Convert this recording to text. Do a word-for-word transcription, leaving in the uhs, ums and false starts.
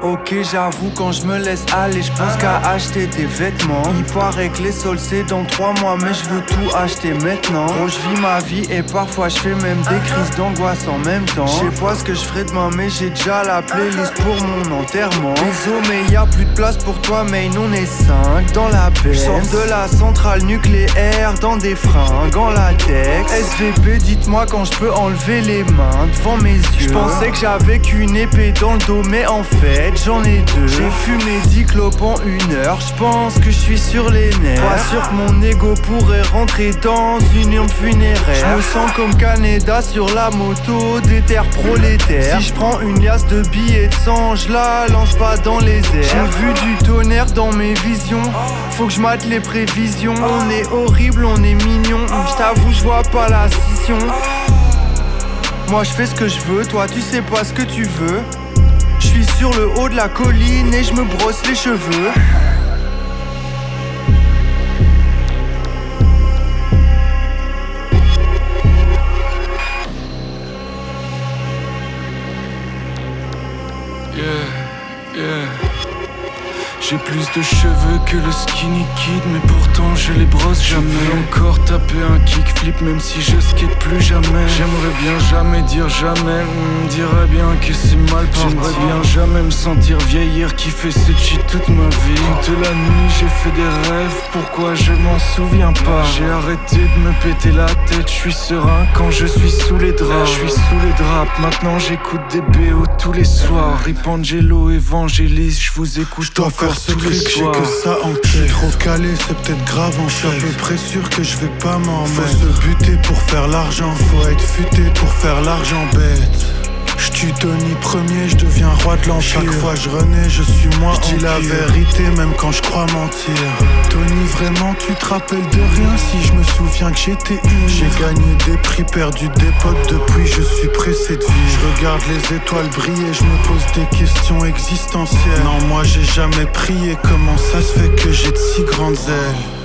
Ok, j'avoue, quand je me laisse aller, je pense qu'à acheter des vêtements. Il paraît que les soldes c'est dans trois mois, mais je veux tout acheter maintenant. Gros, je vis ma vie et parfois je fais même des crises d'angoisse en même temps. Je sais pas ce que je ferai demain, mais j'ai déjà la playlist pour mon enterrement. Désolé, mais y a plus de place pour toi, mais on est cinq dans la baie. Je sors de la centrale nucléaire dans des fringues en latex. S V P, dites-moi quand je peux enlever les mains devant mes yeux. Je pensais que j'avais qu'une épée dans le dos, mais en fait j'en ai deux. J'ai fumé dix clopes en une heure, je pense que je suis sur les nerfs. Pas sûr que mon ego pourrait rentrer dans une urne funéraire. Je me sens comme Canada sur la moto des terres prolétaires. Si je prends une liasse de billets de sang, je la lance pas dans les airs. J'ai vu du tonnerre dans mes visions, faut que je mate les prévisions. On est horrible, on est mignon, je t'avoue je vois pas la scission. Moi je fais ce que je veux, toi tu sais pas ce que tu veux. Je suis sur le haut de la colline et je me brosse les cheveux. Yeah, yeah. J'ai plus de cheveux que le skinny kid, mais pourtant je les brosse jamais. Je veux encore taper un kickflip même si je skate plus jamais. J'aimerais bien jamais dire jamais, on dirait bien que c'est mal parti. J'aimerais bien jamais me sentir vieillir, kiffer ce cheat toute ma vie. Toute la nuit j'ai fait des rêves, pourquoi je m'en souviens pas. J'ai arrêté de me péter la tête, je suis serein quand je suis sous les draps. Je suis sous les draps, maintenant j'écoute des B O tous les soirs. Rip Angelo, Évangéliste, je vous écoute. Je dois faire ce truc, j'ai que ça en tête. Je suis trop calé, c'est peut-être grave en fait. Je suis à peu près sûr que je vais pas m'en mettre. Faut se buter pour faire l'argent, faut être futé pour faire l'argent bête. Je tue Tony premier, je deviens roi de l'empire. Chaque fois je renais, je suis moi. Je dis la vérité même quand je crois mentir. Tony, vraiment tu te rappelles de rien? Si je me souviens que j'étais une. J'ai gagné des prix, perdu des potes. Depuis je suis pressé de vivre. Je regarde les étoiles briller, je me pose des questions existentielles. Non, moi j'ai jamais prié, comment ça se fait que j'ai de si grandes ailes?